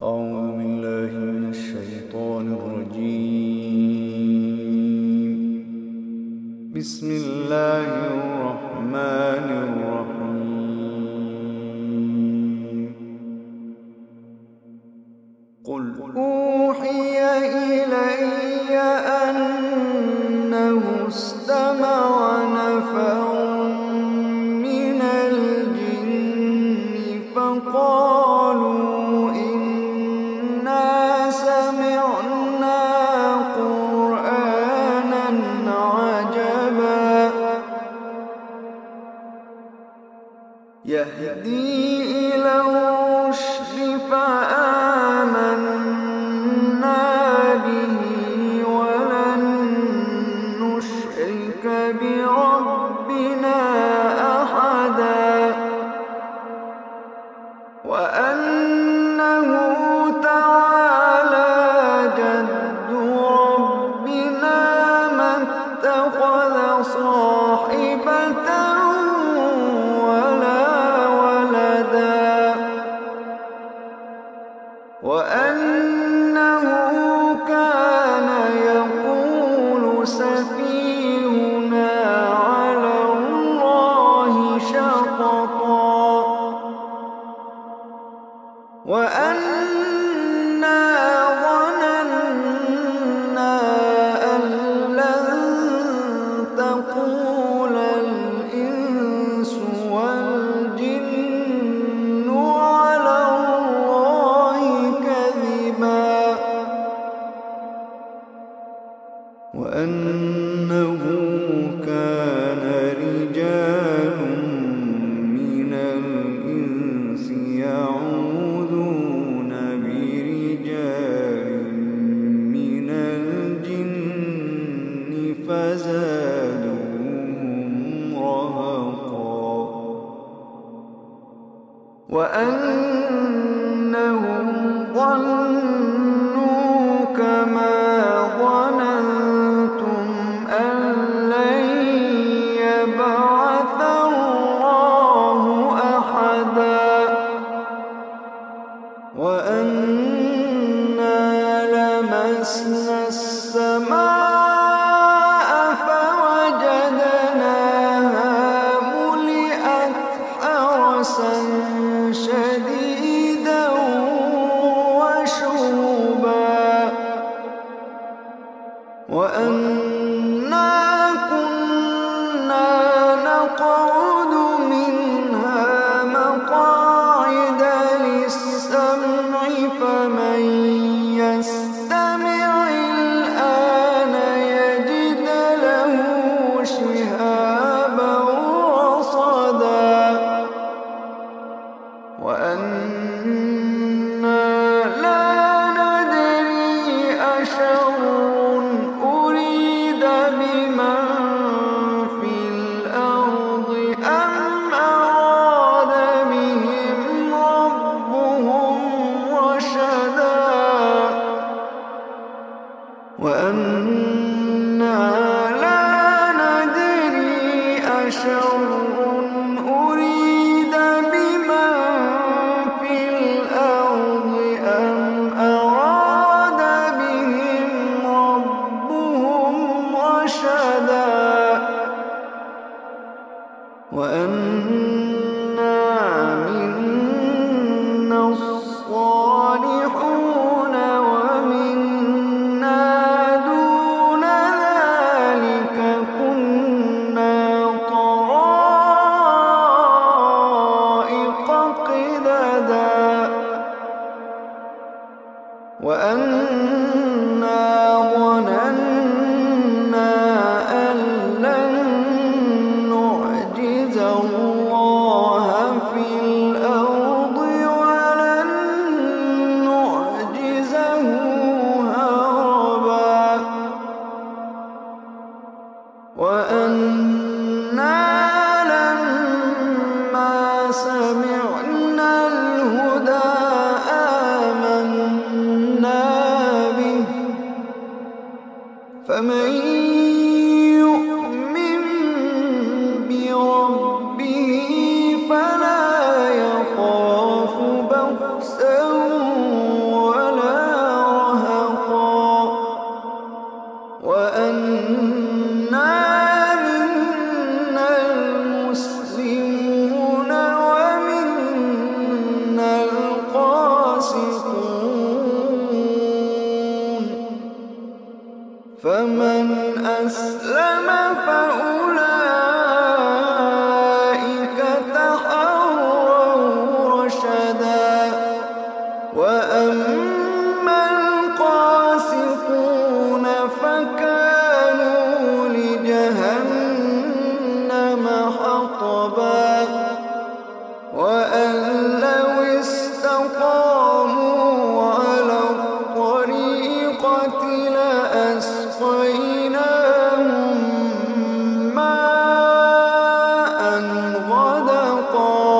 أعوذ بالله من الشيطان الرجيم. بسم الله الرحمن الرحيم. قل أوحي إلي أنه استمع نفر من الجن فقالوا إنا سمعنا قرآنا عجبا يهدي إلى الرشد فآمنا به ولن نشرك بربنا أحدا وأنه تعالى جد ربنا ما اتخذ صاحبة ولا ولدا وأنه كان يقول سفيهنا على الله شططا وأنا ظننا أن لن تقول الإنس والجن على الله كذبا وأنه كان رجال من الإنس يعوذون برجال من الجن فزادوهم رهقا وأنهم ظنوا كما ظننتم أن لن يبعث الله أحدا وأنا لمسنا السماء فوجدناها ملئت حرسا شديدا وشهبا وأنا كنا نقعد منها مقاعد للسمع فمن يستمع الآن يجد له شهابا رصدا وأنا لا ندري أشر أريد بمن في الأرض أم أراد بهم ربهم رشدا وأنا لا ندري أشر أريد بمن في الأرض أم أراد بهم ربهم رشدا وأنا منا الصالحون ومنا دون ذلك كنا طرائق قددا وأنا ظننا أن لن نعجز الله في الأرض ولن نعجزه هربا وأنا لما سمعنا الهدى آمنا به فمن يؤمن بربه فلا يخاف بخسا وأما القاسطون فكانوا لجهنم حطبا وأن لو استقاموا على الطريقة لأسقيناهم ماء غدقا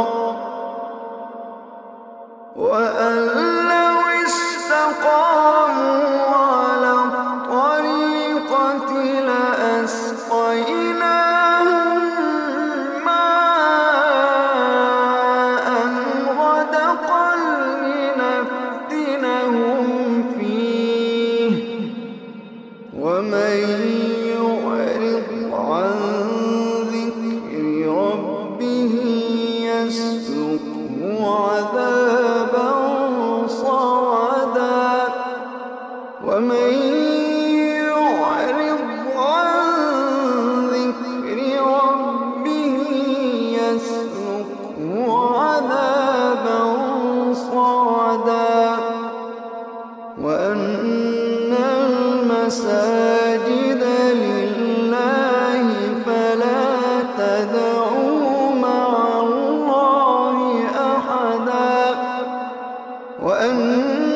وأن لو استقاموا على الطريقة لأسقيناهم ماء غدقا لنفتنهم فيه ومن يعرض عن ذكر ربه يسلكه عذابا صعدا ومن يعرض عن ذكر ربه يسلكه عذابا صعدا وأن المساجد لله فلا تدعوا مع الله أحدا وأن